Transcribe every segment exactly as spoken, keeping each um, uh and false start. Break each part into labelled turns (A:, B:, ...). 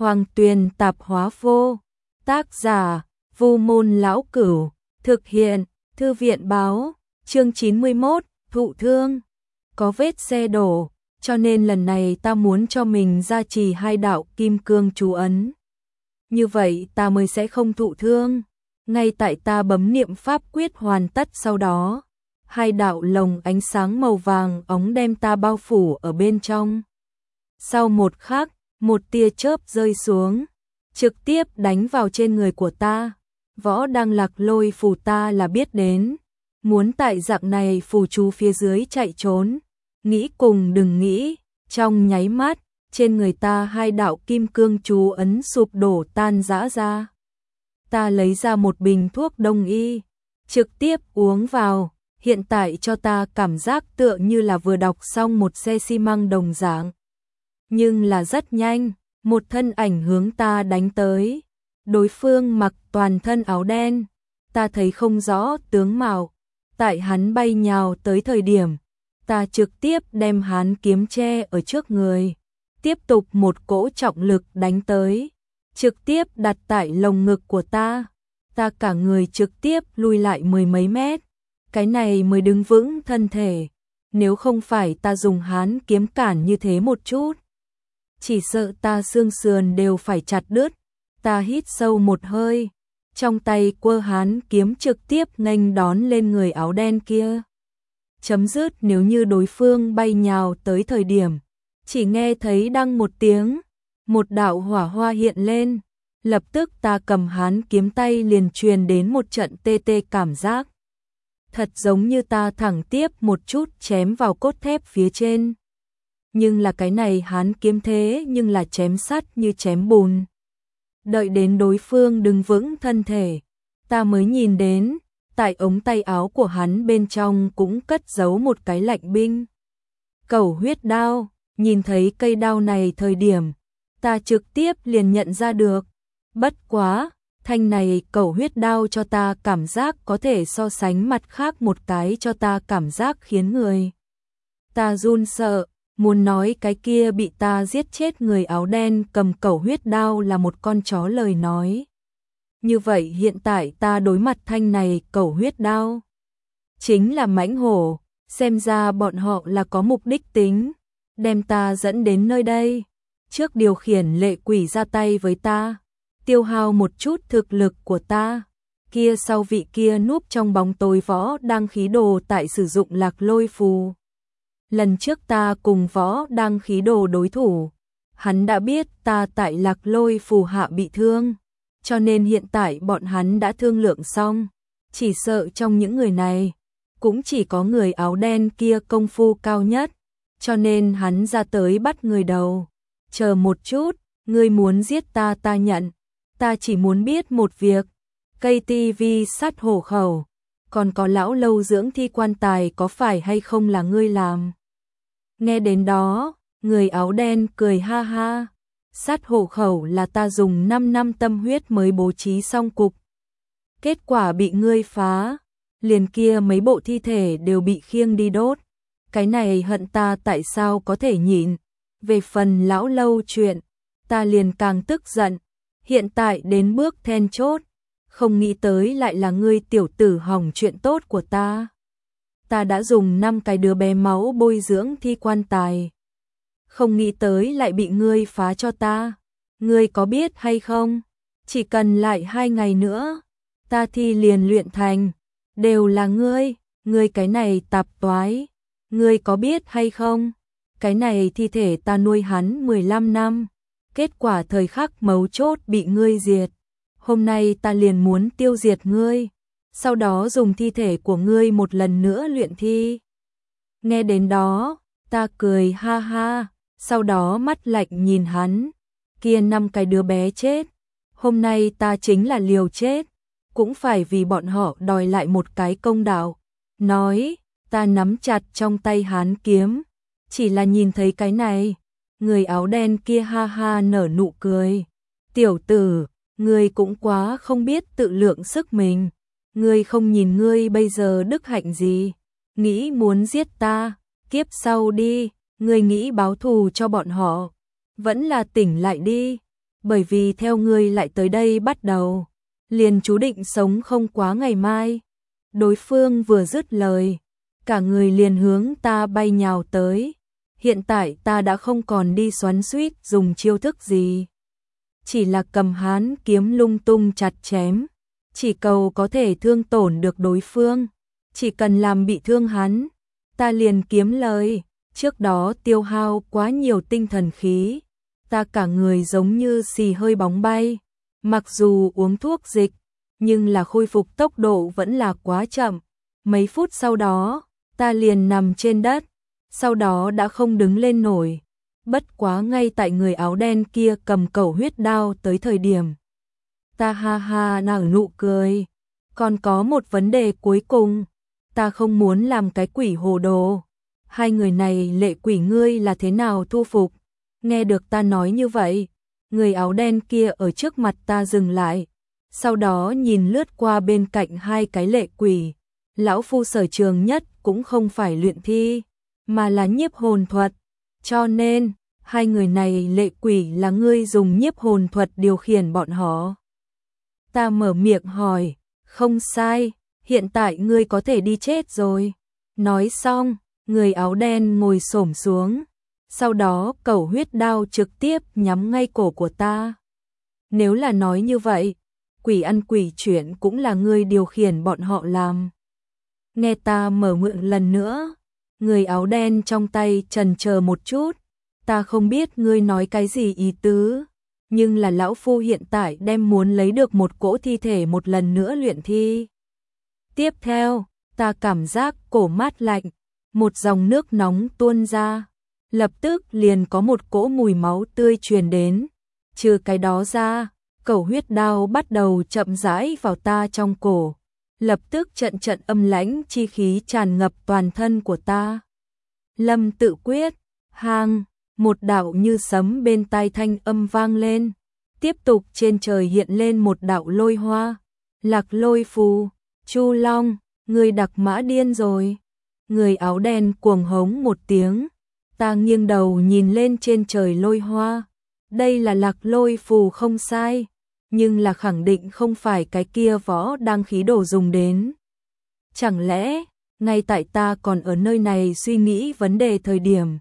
A: Hoàng Tuyền Tạp Hóa Vô. Tác giả: Vu Môn Lão Cửu. Thực hiện: Thư viện báo. Chương chín mươi mốt, thụ thương. Có vết xe đổ, cho nên lần này ta muốn cho mình gia trì hai đạo kim cương chú ấn. Như vậy ta mới sẽ không thụ thương. Ngay tại ta bấm niệm pháp quyết hoàn tất sau đó, hai đạo lồng ánh sáng màu vàng óng đem ta bao phủ ở bên trong. Sau một khắc, một tia chớp rơi xuống, trực tiếp đánh vào trên người của ta. Võ Đăng Lạc Lôi phù ta là biết đến, muốn tại dạng này phù chú phía dưới chạy trốn, nghĩ cùng đừng nghĩ. Trong nháy mắt, trên người ta hai đạo kim cương chú ấn sụp đổ tan rã ra. Ta lấy ra một bình thuốc đông y, trực tiếp uống vào, hiện tại cho ta cảm giác tựa như là vừa đọc xong một xe xi măng đồng dạng. Nhưng là rất nhanh, một thân ảnh hướng ta đánh tới. Đối phương mặc toàn thân áo đen, ta thấy không rõ tướng mạo. Tại hắn bay nhào tới thời điểm, ta trực tiếp đem hắn kiếm che ở trước người, tiếp tục một cỗ trọng lực đánh tới, trực tiếp đặt tại lồng ngực của ta. Ta cả người trực tiếp lùi lại mười mấy mét, cái này mới đứng vững thân thể. Nếu không phải ta dùng hắn kiếm cản như thế một chút, chỉ sợ ta xương sườn đều phải chặt đứt. Ta hít sâu một hơi, trong tay quơ hán kiếm trực tiếp nghênh đón lên người áo đen kia. Chấm dứt. Nếu như đối phương bay nhào tới thời điểm, chỉ nghe thấy đăng một tiếng, một đạo hỏa hoa hiện lên, lập tức ta cầm hán kiếm tay liền truyền đến một trận tê tê cảm giác. Thật giống như ta thẳng tiếp một chút chém vào cốt thép phía trên. Nhưng là cái này hán kiếm thế nhưng là chém sắt như chém bùn. Đợi đến đối phương đứng vững thân thể, ta mới nhìn đến, tại ống tay áo của hắn bên trong cũng cất giấu một cái lạnh binh. Cẩu huyết đao, nhìn thấy cây đao này thời điểm, ta trực tiếp liền nhận ra được. Bất quá, thanh này cẩu huyết đao cho ta cảm giác có thể so sánh mặt khác một cái cho ta cảm giác khiến người ta run sợ. Muốn nói cái kia bị ta giết chết người áo đen cầm cẩu huyết đao là một con chó lời nói. Như vậy hiện tại ta đối mặt thanh này cẩu huyết đao chính là mãnh hổ. Xem ra bọn họ là có mục đích tính, đem ta dẫn đến nơi đây. Trước điều khiển lệ quỷ ra tay với ta, tiêu hao một chút thực lực của ta. Kia sau vị kia núp trong bóng tối Võ Đăng khí đồ tại sử dụng lạc lôi phù. Lần trước ta cùng Võ Đăng khí đồ đối thủ, hắn đã biết ta tại lạc lôi phù hạ bị thương, cho nên hiện tại bọn hắn đã thương lượng xong. Chỉ sợ trong những người này, cũng chỉ có người áo đen kia công phu cao nhất, cho nên hắn ra tới bắt người đầu. Chờ một chút, ngươi muốn giết ta ta nhận, ta chỉ muốn biết một việc, cây tivi sắt hổ khẩu, còn có lão lâu dưỡng thi quan tài có phải hay không là ngươi làm? Nghe đến đó, người áo đen cười ha ha, sát hộ khẩu là ta dùng năm năm tâm huyết mới bố trí xong cục. Kết quả bị ngươi phá, liền kia mấy bộ thi thể đều bị khiêng đi đốt. Cái này hận ta tại sao có thể nhịn. Về phần lão lâu chuyện, ta liền càng tức giận. Hiện tại đến bước then chốt, không nghĩ tới lại là ngươi tiểu tử hỏng chuyện tốt của ta. Ta đã dùng năm cái đứa bé máu bôi dưỡng thi quan tài, không nghĩ tới lại bị ngươi phá cho ta. Ngươi có biết hay không, chỉ cần lại hai ngày nữa, ta thi liền luyện thành, đều là ngươi. Ngươi cái này tạp toái, ngươi có biết hay không, cái này thi thể ta nuôi hắn mười lăm năm, kết quả thời khắc mấu chốt bị ngươi diệt. Hôm nay ta liền muốn tiêu diệt ngươi, sau đó dùng thi thể của ngươi một lần nữa luyện thi. Nghe đến đó, ta cười ha ha, sau đó mắt lạnh nhìn hắn. Kia năm cái đứa bé chết, hôm nay ta chính là liều chết, cũng phải vì bọn họ đòi lại một cái công đạo. Nói, ta nắm chặt trong tay hắn kiếm, chỉ là nhìn thấy cái này, người áo đen kia ha ha nở nụ cười. Tiểu tử, ngươi cũng quá không biết tự lượng sức mình. Ngươi không nhìn ngươi bây giờ đức hạnh gì, nghĩ muốn giết ta, kiếp sau đi, ngươi nghĩ báo thù cho bọn họ, vẫn là tỉnh lại đi. bởi vì theo ngươi lại tới đây bắt đầu, liền chú định sống không quá ngày mai. Đối phương vừa dứt lời, cả người liền hướng ta bay nhào tới. Hiện tại ta đã không còn đi xoắn xuýt dùng chiêu thức gì, chỉ là cầm hán kiếm lung tung chặt chém, chỉ cầu có thể thương tổn được đối phương, chỉ cần làm bị thương hắn, ta liền kiếm lời. Trước đó tiêu hao quá nhiều tinh thần khí, ta cả người giống như xì hơi bóng bay, mặc dù uống thuốc dịch, nhưng là khôi phục tốc độ vẫn là quá chậm. Mấy phút sau đó, ta liền nằm trên đất, sau đó đã không đứng lên nổi. Bất quá ngay tại người áo đen kia cầm cẩu huyết đao tới thời điểm, ta ha ha nở nụ cười. Còn có một vấn đề cuối cùng, ta không muốn làm cái quỷ hồ đồ. Hai người này lệ quỷ ngươi là thế nào thu phục? Nghe được ta nói như vậy, người áo đen kia ở trước mặt ta dừng lại, sau đó nhìn lướt qua bên cạnh hai cái lệ quỷ. Lão phu sở trường nhất cũng không phải luyện thi, mà là nhiếp hồn thuật, cho nên hai người này lệ quỷ là ngươi dùng nhiếp hồn thuật điều khiển bọn họ. Ta mở miệng hỏi, không sai, hiện tại ngươi có thể đi chết rồi. Nói xong, người áo đen ngồi xổm xuống, sau đó cẩu huyết đao trực tiếp nhắm ngay cổ của ta. Nếu là nói như vậy, quỷ ăn quỷ chuyển cũng là ngươi điều khiển bọn họ làm. Nghe ta mở miệng lần nữa, người áo đen trong tay chần chờ một chút, ta không biết ngươi nói cái gì ý tứ, nhưng là lão phu hiện tại đem muốn lấy được một cỗ thi thể một lần nữa luyện thi. Tiếp theo, ta cảm giác cổ mát lạnh, một dòng nước nóng tuôn ra, lập tức liền có một cỗ mùi máu tươi truyền đến. Trừ cái đó ra, cẩu huyết đao bắt đầu chậm rãi vào ta trong cổ, lập tức trận trận âm lãnh chi khí tràn ngập toàn thân của ta. Lâm tự quyết, hang, một đạo như sấm bên tai thanh âm vang lên, tiếp tục trên trời hiện lên một đạo lôi hoa. Lạc lôi phù, Chu Long, người đặc mã điên rồi. Người áo đen cuồng hống một tiếng, ta nghiêng đầu nhìn lên trên trời lôi hoa. Đây là lạc lôi phù không sai, nhưng là khẳng định không phải cái kia võ đang khí đồ dùng đến. Chẳng lẽ, ngay tại ta còn ở nơi này suy nghĩ vấn đề thời điểm,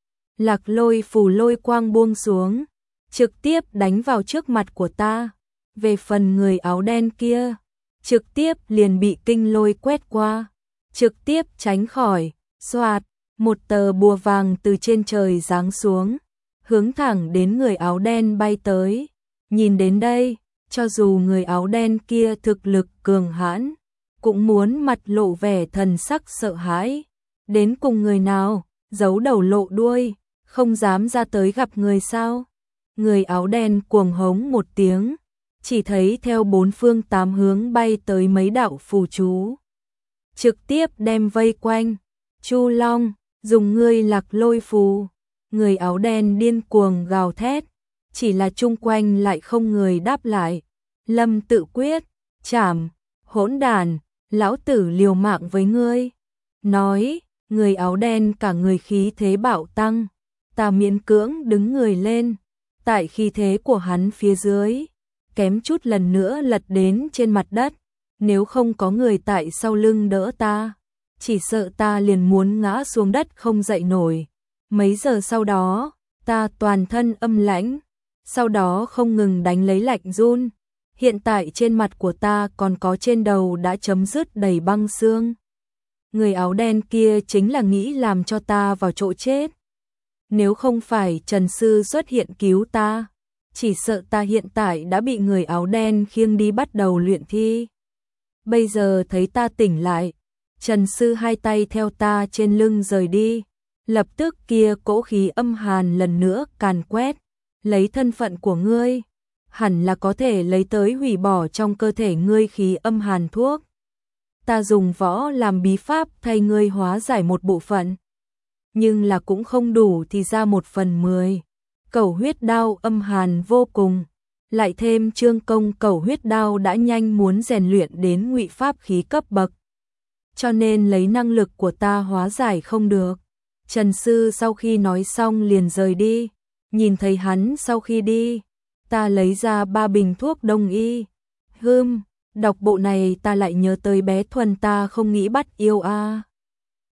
A: lạc lôi phù lôi quang buông xuống, trực tiếp đánh vào trước mặt của ta. Về phần người áo đen kia, trực tiếp liền bị kinh lôi quét qua, trực tiếp tránh khỏi. Xoạt, một tờ bùa vàng từ trên trời giáng xuống, hướng thẳng đến người áo đen bay tới. Nhìn đến đây, cho dù người áo đen kia thực lực cường hãn, cũng muốn mặt lộ vẻ thần sắc sợ hãi. Đến cùng người nào, giấu đầu lộ đuôi, không dám ra tới gặp người sao? Người áo đen cuồng hống một tiếng, chỉ thấy theo bốn phương tám hướng bay tới mấy đạo phù chú, trực tiếp đem vây quanh. Chu Long, dùng ngươi lạc lôi phù. Người áo đen điên cuồng gào thét, chỉ là chung quanh lại không người đáp lại. Lâm tự quyết, chảm, hỗn đàn, lão tử liều mạng với ngươi. Nói, người áo đen cả người khí thế bạo tăng, ta miễn cưỡng đứng người lên, tại khí thế của hắn phía dưới, kém chút lần nữa lật đến trên mặt đất. Nếu không có người tại sau lưng đỡ ta, chỉ sợ ta liền muốn ngã xuống đất không dậy nổi. Mấy giờ sau đó, ta toàn thân âm lãnh, sau đó không ngừng đánh lấy lạnh run. Hiện tại trên mặt của ta còn có trên đầu đã chấm dứt đầy băng xương. Người áo đen kia chính là nghĩ làm cho ta vào chỗ chết. Nếu không phải Trần Sư xuất hiện cứu ta, chỉ sợ ta hiện tại đã bị người áo đen khiêng đi bắt đầu luyện thi. Bây giờ thấy ta tỉnh lại, Trần Sư hai tay theo ta trên lưng rời đi, lập tức kia cỗ khí âm hàn lần nữa càn quét. Lấy thân phận của ngươi, hẳn là có thể lấy tới hủy bỏ trong cơ thể ngươi khí âm hàn thuốc. Ta dùng võ làm bí pháp thay ngươi hóa giải một bộ phận, nhưng là cũng không đủ thì ra một phần mười. Cẩu huyết đao âm hàn vô cùng, lại thêm trương công cẩu huyết đao đã nhanh muốn rèn luyện đến ngụy pháp khí cấp bậc, cho nên lấy năng lực của ta hóa giải không được. Trần Sư sau khi nói xong liền rời đi. Nhìn thấy hắn sau khi đi, ta lấy ra ba bình thuốc đông y. Hừm, đọc bộ này ta lại nhớ tới bé Thuần ta không nghĩ bắt yêu a.